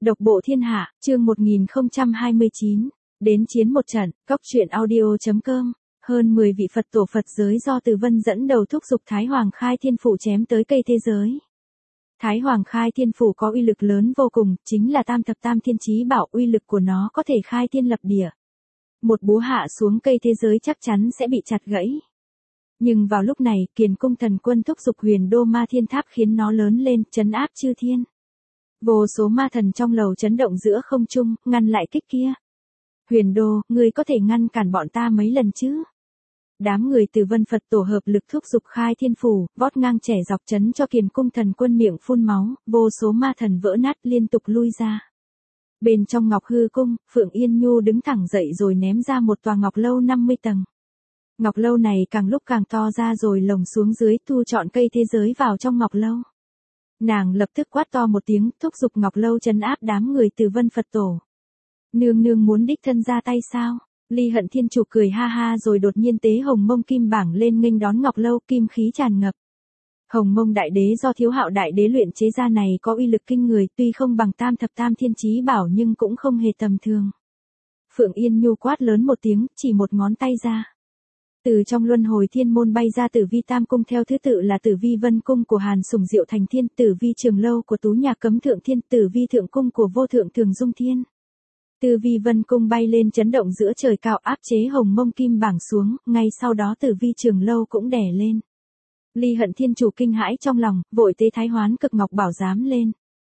Độc bộ thiên hạ, chương 1029, đến chiến một trận, Cóc truyện audio.com, hơn 10 vị Phật tổ Phật giới do Từ Vân dẫn đầu thúc giục Thái Hoàng Khai Thiên Phủ chém tới cây thế giới. Thái Hoàng Khai Thiên Phủ có uy lực lớn vô cùng, chính là tam thập tam thiên chí bảo, uy lực của nó có thể khai thiên lập địa. Một búa hạ xuống cây thế giới chắc chắn sẽ bị chặt gãy. Nhưng vào lúc này, Kiền Cung Thần Quân thúc giục Huyền Đô Ma Thiên Tháp khiến nó lớn lên, trấn áp chư thiên. Vô số ma thần trong lầu chấn động giữa không trung, ngăn lại kích kia. Huyền Đô, ngươi có thể ngăn cản bọn ta mấy lần chứ? Đám người Từ Vân Phật tổ hợp lực thúc giục Khai Thiên Phủ, vót ngang trẻ dọc chấn cho Kiền Cung Thần Quân miệng phun máu, vô số ma thần vỡ nát liên tục lui ra. Bên trong Ngọc Hư Cung, Phượng Yên Nhu đứng thẳng dậy rồi ném ra một tòa ngọc lâu 50 tầng. Ngọc lâu này càng lúc càng to ra rồi lồng xuống dưới, thu trọn cây thế giới vào trong ngọc lâu. Nàng lập tức quát to một tiếng, thúc giục ngọc lâu trấn áp đám người Từ Vân Phật tổ. Nương nương muốn đích thân ra tay sao? Ly Hận Thiên Chủ cười ha ha rồi đột nhiên tế Hồng Mông Kim bảng lên nghênh đón ngọc lâu, kim khí tràn ngập. Hồng Mông Đại Đế do Thiếu Hạo Đại Đế luyện chế ra này có uy lực kinh người, tuy không bằng tam thập tam thiên chí bảo nhưng cũng không hề tầm thường. Phượng Yên Nhu quát lớn một tiếng, chỉ một ngón tay ra. Từ trong luân hồi thiên môn bay ra Tử Vi Tam Cung theo thứ tự là Tử Vi Vân Cung của Hàn Sủng Diệu Thành Thiên, Tử Vi Trường Lâu của Tú Nhạc Cấm Thượng Thiên, Tử Vi Thượng Cung của Vô Thượng Thường Dung Thiên. Tử Vi Vân Cung bay lên chấn động giữa trời cao áp chế Hồng Mông Kim bảng xuống, ngay sau đó Tử Vi Trường Lâu cũng đè lên. Ly Hận Thiên Chủ kinh hãi trong lòng, vội tế Thái Hoán Cực Ngọc Bảo Giám lên.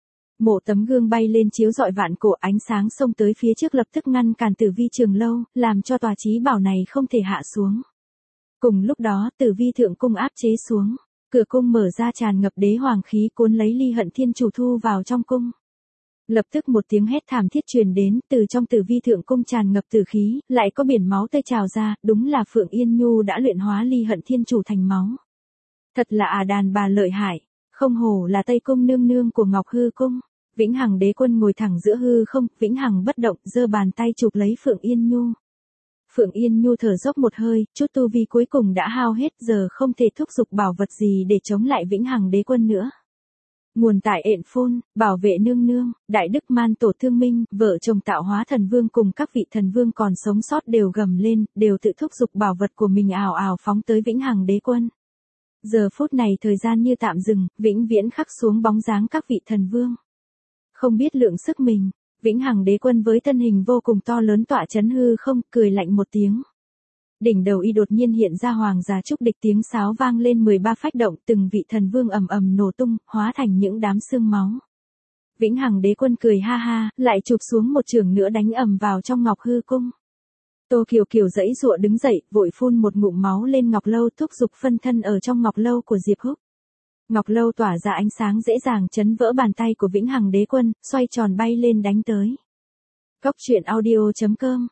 Mộ tấm gương bay lên chiếu rọi vạn cổ, ánh sáng xông tới phía trước lập tức ngăn cản Tử Vi Trường Lâu, làm cho tòa chí bảo này không thể hạ xuống. Cùng lúc đó, Tử Vi Thượng Cung áp chế xuống, cửa cung mở ra tràn ngập đế hoàng khí cuốn lấy Ly Hận Thiên Chủ thu vào trong cung. Lập tức một tiếng hét thảm thiết truyền đến, từ trong Tử Vi Thượng Cung tràn ngập tử khí, lại có biển máu tươi trào ra, đúng là Phượng Yên Nhu đã luyện hóa Ly Hận Thiên Chủ thành máu. Thật là đàn bà lợi hại, không hổ là Tây Cung nương nương của Ngọc Hư Cung. Vĩnh Hằng Đế Quân ngồi thẳng giữa hư không, Vĩnh Hằng bất động, giơ bàn tay chụp lấy Phượng Yên Nhu. Phượng Yên Nhu thở dốc một hơi, chút tu vi cuối cùng đã hao hết, giờ không thể thúc giục bảo vật gì để chống lại Vĩnh Hằng Đế Quân nữa. Nguồn tại Ện Phôn, bảo vệ nương nương, Đại Đức Man Tổ Thương Minh, vợ chồng Tạo Hóa Thần Vương cùng các vị thần vương còn sống sót đều gầm lên, đều tự thúc giục bảo vật của mình ào ào phóng tới Vĩnh Hằng Đế Quân. Giờ phút này thời gian như tạm dừng, vĩnh viễn khắc xuống bóng dáng các vị thần vương. Không biết lượng sức mình, Vĩnh Hằng Đế Quân với thân hình vô cùng to lớn tọa chấn hư không, cười lạnh một tiếng. Đỉnh đầu y đột nhiên hiện ra Hoàng Gia Trúc Địch, tiếng sáo vang lên 13 phách động, từng vị thần vương ầm ầm nổ tung, hóa thành những đám xương máu. Vĩnh Hằng Đế Quân cười ha ha, lại chụp xuống một chưởng nữa đánh ầm vào trong Ngọc Hư Cung. Tô Kiều Kiều giãy giụa đứng dậy, vội phun một ngụm máu lên Ngọc Lâu, thúc giục phân thân ở trong Ngọc Lâu của Diệp Húc. Ngọc Lâu tỏa ra ánh sáng dễ dàng chấn vỡ bàn tay của Vĩnh Hằng Đế Quân, xoay tròn bay lên đánh tới. Cóc truyện audio.com,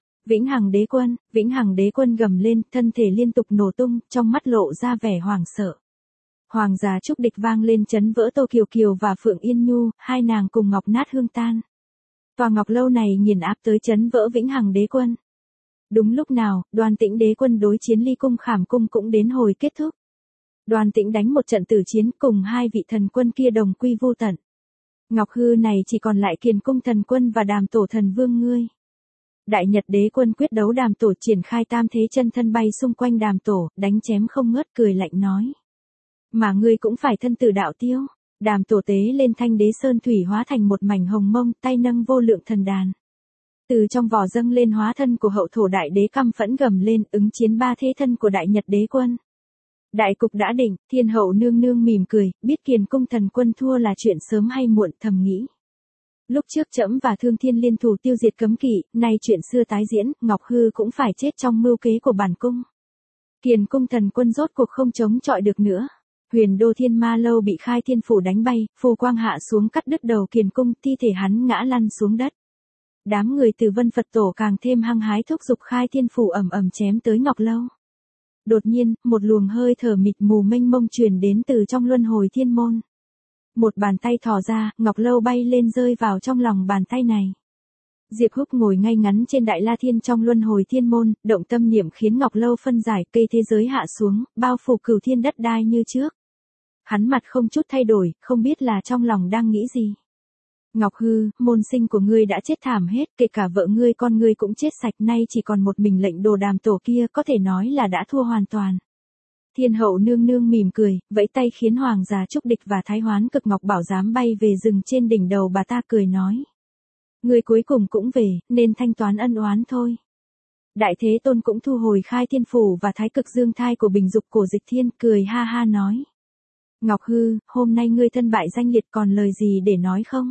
Vĩnh Hằng Đế Quân gầm lên, thân thể liên tục nổ tung, trong mắt lộ ra vẻ hoảng sợ. Hoàng Gia Trúc Địch vang lên chấn vỡ Tô Kiều Kiều và Phượng Yên Nhu, hai nàng cùng ngọc nát hương tan. Tòa Ngọc Lâu này nghiền áp tới chấn vỡ Vĩnh Hằng Đế Quân. Đúng lúc nào, Đoan Tĩnh Đế Quân đối chiến Ly Cung Khảm Cung cũng đến hồi kết thúc. Đoan Tĩnh đánh một trận tử chiến cùng hai vị thần quân kia đồng quy vô tận. Ngọc Hư này chỉ còn lại Kiền Cung Thần Quân và Đàm Tổ Thần Vương ngươi. Đại Nhật Đế Quân quyết đấu Đàm Tổ, triển khai tam thế chân thân bay xung quanh Đàm Tổ, đánh chém không ngớt, cười lạnh nói. Mà ngươi cũng phải thân tử đạo tiêu. Đàm Tổ tế lên Thanh Đế Sơn thủy hóa thành một mảnh hồng mông, tay nâng vô lượng thần đàn. Từ trong vỏ dâng lên hóa thân của Hậu Thổ Đại Đế căm phẫn gầm lên, ứng chiến ba thế thân của Đại Nhật Đế Quân. Đại cục đã định, Thiên Hậu nương nương mỉm cười, biết Kiền Cung Thần Quân thua là chuyện sớm hay muộn, thầm nghĩ. Lúc trước trẫm và Thương Thiên liên thủ tiêu diệt cấm kỵ, nay chuyện xưa tái diễn, Ngọc Hư cũng phải chết trong mưu kế của bản cung. Kiền Cung Thần Quân rốt cuộc không chống chọi được nữa. Huyền Đô Thiên Ma Lâu bị Khai Thiên Phủ đánh bay, phù quang hạ xuống cắt đứt đầu Kiền Cung, thi thể hắn ngã lăn xuống đất. Đám người Từ Vân Phật tổ càng thêm hăng hái thúc giục Khai Thiên Phủ ầm ầm chém tới Ngọc Lâu. Đột nhiên, một luồng hơi thở mịt mù mênh mông truyền đến từ trong luân hồi thiên môn. Một bàn tay thò ra, Ngọc Lâu bay lên rơi vào trong lòng bàn tay này. Diệp Húc ngồi ngay ngắn trên Đại La Thiên trong luân hồi thiên môn, động tâm niệm khiến Ngọc Lâu phân giải, cây thế giới hạ xuống, bao phủ cửu thiên đất đai như trước. Hắn mặt không chút thay đổi, không biết là trong lòng đang nghĩ gì. Ngọc Hư, môn sinh của ngươi đã chết thảm hết, kể cả vợ ngươi con ngươi cũng chết sạch, nay chỉ còn một mình lệnh Đồ Đàm tổ kia, có thể nói là đã thua hoàn toàn. Thiên hậu nương nương mỉm cười, vẫy tay khiến hoàng gia Trúc Địch và Thái Hoán Cực Ngọc Bảo giám bay về rừng trên đỉnh đầu bà ta, cười nói. Ngươi cuối cùng cũng về, nên thanh toán ân oán thôi. Đại Thế Tôn cũng thu hồi Khai Thiên Phủ và Thái Cực Dương Thai của Bình Dục Cổ Dịch Thiên, cười ha ha nói. Ngọc Hư, hôm nay ngươi thân bại danh liệt, còn lời gì để nói không?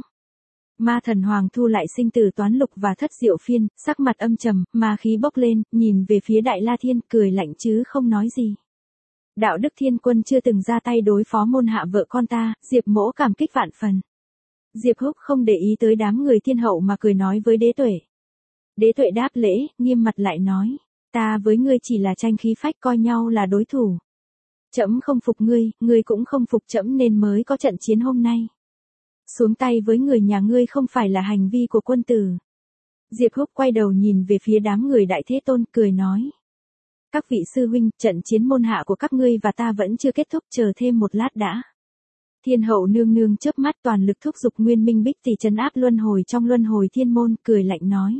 Ma Thần Hoàng thu lại sinh tử toán lục và thất diệu phiên, sắc mặt âm trầm, ma khí bốc lên, nhìn về phía Đại La Thiên, cười lạnh chứ không nói gì. Đạo Đức Thiên Quân chưa từng ra tay đối phó môn hạ vợ con ta, Diệp Mỗ cảm kích vạn phần. Diệp Húc không để ý tới đám người thiên hậu mà cười nói với Đế Tuệ. Đế Tuệ đáp lễ, nghiêm mặt lại nói, ta với ngươi chỉ là tranh khí phách, coi nhau là đối thủ. Trẫm không phục ngươi, ngươi cũng không phục trẫm, nên mới có trận chiến hôm nay. Xuống tay với người nhà ngươi không phải là hành vi của quân tử. Diệp Húc quay đầu nhìn về phía đám người Đại Thế Tôn, cười nói. Các vị sư huynh, trận chiến môn hạ của các ngươi và ta vẫn chưa kết thúc, chờ thêm một lát đã. Thiên hậu nương nương chớp mắt, toàn lực thúc giục Nguyên Minh Bích tỷ trấn áp luân hồi trong luân hồi thiên môn, cười lạnh nói.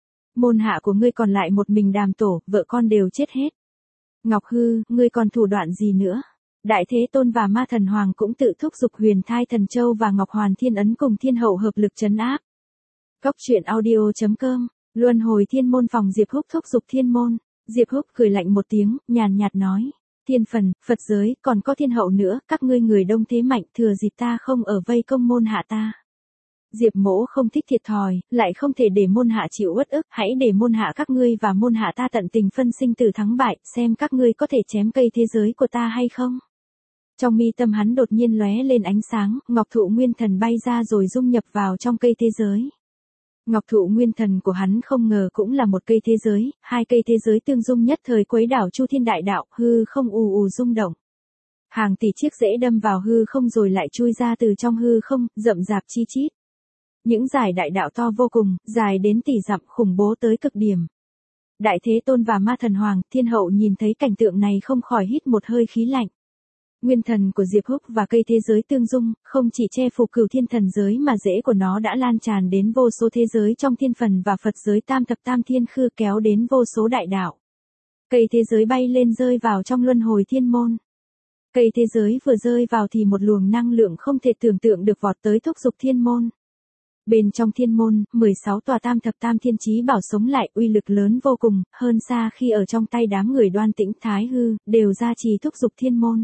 Môn hạ của ngươi còn lại một mình Đàm tổ, vợ con đều chết hết. Ngọc Hư, ngươi còn thủ đoạn gì nữa? Đại Thế Tôn và Ma Thần Hoàng cũng tự thúc giục Huyền Thai Thần Châu và Ngọc Hoàn Thiên Ấn cùng thiên hậu hợp lực trấn áp. Cốc truyện audio.com, luân hồi thiên môn phòng Diệp Húc thúc giục thiên môn. Diệp Húc cười lạnh một tiếng, nhàn nhạt nói. Thiên phần, Phật giới, còn có thiên hậu nữa, các ngươi người đông thế mạnh, thừa dịp ta không ở vây công môn hạ ta. Diệp Mỗ không thích thiệt thòi, lại không thể để môn hạ chịu uất ức, hãy để môn hạ các ngươi và môn hạ ta tận tình phân sinh tử thắng bại, xem các ngươi có thể chém cây thế giới của ta hay không. Trong mi tâm hắn đột nhiên lóe lên ánh sáng, ngọc thụ nguyên thần bay ra rồi dung nhập vào trong cây thế giới. Ngọc thụ nguyên thần của hắn không ngờ cũng là một cây thế giới, hai cây thế giới tương dung nhất thời quấy đảo chu thiên đại đạo, hư không ù ù rung động. Hàng tỷ chiếc rễ đâm vào hư không rồi lại chui ra từ trong hư không, rậm rạp chi chít. Những dải đại đạo to vô cùng, dài đến tỷ dặm, khủng bố tới cực điểm. Đại Thế Tôn và Ma Thần Hoàng, thiên hậu nhìn thấy cảnh tượng này không khỏi hít một hơi khí lạnh. Nguyên thần của Diệp Húc và cây thế giới tương dung, không chỉ che phủ cửu thiên thần giới mà rễ của nó đã lan tràn đến vô số thế giới trong thiên phần và Phật giới tam thập tam thiên khư, kéo đến vô số đại đạo. Cây thế giới bay lên rơi vào trong luân hồi thiên môn. Cây thế giới vừa rơi vào thì một luồng năng lượng không thể tưởng tượng được vọt tới thúc giục thiên môn. Bên trong thiên môn, 16 tòa tam thập tam thiên chí bảo sống lại, uy lực lớn vô cùng, hơn xa khi ở trong tay đám người Đoan Tĩnh Thái Hư, đều gia trì thúc giục thiên môn.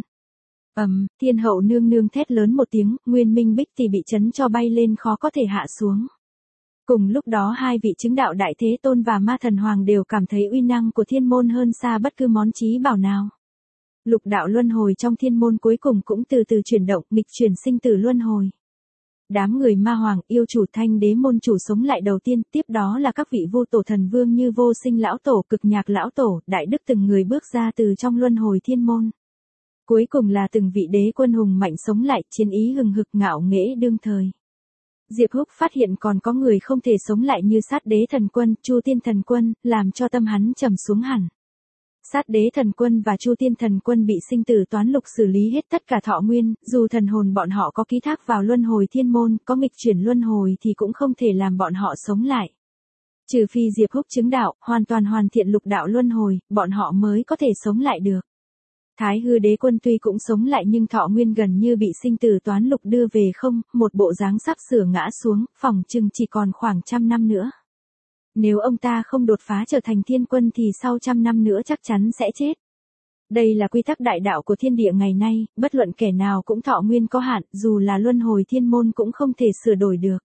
Thiên hậu nương nương thét lớn một tiếng, Nguyên Minh Bích thì bị chấn cho bay lên khó có thể hạ xuống. Cùng lúc đó hai vị chứng đạo Đại Thế Tôn và Ma Thần Hoàng đều cảm thấy uy năng của thiên môn hơn xa bất cứ món chí bảo nào. Lục đạo luân hồi trong thiên môn cuối cùng cũng từ từ chuyển động, nghịch chuyển sinh tử luân hồi. Đám người Ma Hoàng, yêu chủ, Thanh Đế môn chủ sống lại đầu tiên, tiếp đó là các vị vô tổ thần vương như Vô Sinh lão tổ, Cực Nhạc lão tổ, Đại Đức từng người bước ra từ trong luân hồi thiên môn. Cuối cùng là từng vị đế quân hùng mạnh sống lại, chiến ý hừng hực ngạo nghễ đương thời. Diệp Húc phát hiện còn có người không thể sống lại như Sát Đế thần quân, Chu Tiên thần quân, làm cho tâm hắn trầm xuống hẳn. Sát Đế thần quân và Chu Tiên thần quân bị sinh tử toán lục xử lý hết tất cả thọ nguyên, dù thần hồn bọn họ có ký thác vào luân hồi thiên môn, có nghịch chuyển luân hồi thì cũng không thể làm bọn họ sống lại. Trừ phi Diệp Húc chứng đạo, hoàn toàn hoàn thiện lục đạo luân hồi, bọn họ mới có thể sống lại được. Thái Hư đế quân tuy cũng sống lại nhưng thọ nguyên gần như bị sinh tử toán lục đưa về không, một bộ dáng sắp sửa ngã xuống, phỏng chừng chỉ còn khoảng 100 năm nữa. Nếu ông ta không đột phá trở thành thiên quân thì sau 100 năm nữa chắc chắn sẽ chết. Đây là quy tắc đại đạo của thiên địa ngày nay, bất luận kẻ nào cũng thọ nguyên có hạn, dù là luân hồi thiên môn cũng không thể sửa đổi được.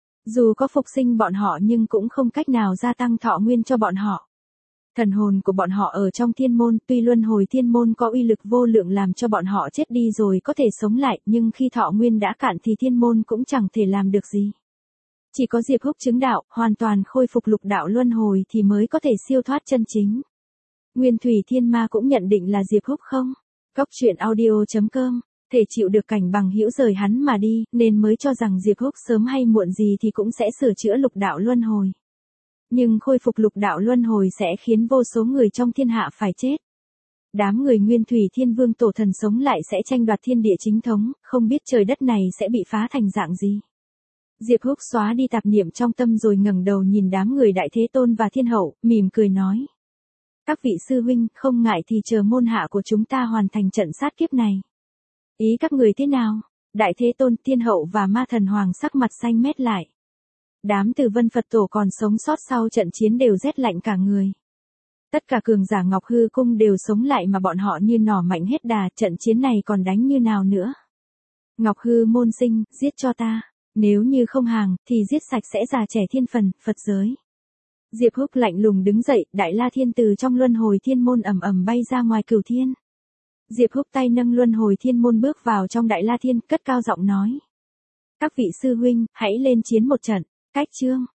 Dù có phục sinh bọn họ nhưng cũng không cách nào gia tăng thọ nguyên cho bọn họ. Thần hồn của bọn họ ở trong thiên môn, tuy luân hồi thiên môn có uy lực vô lượng làm cho bọn họ chết đi rồi có thể sống lại, nhưng khi thọ nguyên đã cạn thì thiên môn cũng chẳng thể làm được gì. Chỉ có Diệp Húc chứng đạo, hoàn toàn khôi phục lục đạo luân hồi thì mới có thể siêu thoát chân chính. Nguyên Thủy Thiên Ma cũng nhận định là Diệp Húc không? Cốc truyện audio.com, thể chịu được cảnh bằng hữu rời hắn mà đi, nên mới cho rằng Diệp Húc sớm hay muộn gì thì cũng sẽ sửa chữa lục đạo luân hồi. Nhưng khôi phục lục đạo luân hồi sẽ khiến vô số người trong thiên hạ phải chết. Đám người Nguyên Thủy Thiên Vương tổ thần sống lại sẽ tranh đoạt thiên địa chính thống, không biết trời đất này sẽ bị phá thành dạng gì. Diệp Húc xóa đi tạp niệm trong tâm rồi ngẩng đầu nhìn đám người Đại Thế Tôn và Thiên Hậu, mỉm cười nói. Các vị sư huynh, không ngại thì chờ môn hạ của chúng ta hoàn thành trận sát kiếp này. Ý các người thế nào? Đại Thế Tôn, Thiên Hậu và Ma Thần Hoàng sắc mặt xanh mét lại. Đám Từ Vân Phật tổ còn sống sót sau trận chiến đều rét lạnh cả người. Tất cả cường giả Ngọc Hư Cung đều sống lại mà bọn họ như nỏ mạnh hết đà, trận chiến này còn đánh như nào nữa. Ngọc Hư môn sinh, giết cho ta. Nếu như không hàng, thì giết sạch sẽ già trẻ thiên phần, Phật giới. Diệp Húc lạnh lùng đứng dậy, Đại La Thiên từ trong luân hồi thiên môn ầm ầm bay ra ngoài cửu thiên. Diệp Húc tay nâng luân hồi thiên môn bước vào trong Đại La Thiên, cất cao giọng nói. Các vị sư huynh, hãy lên chiến một trận. Cách chương.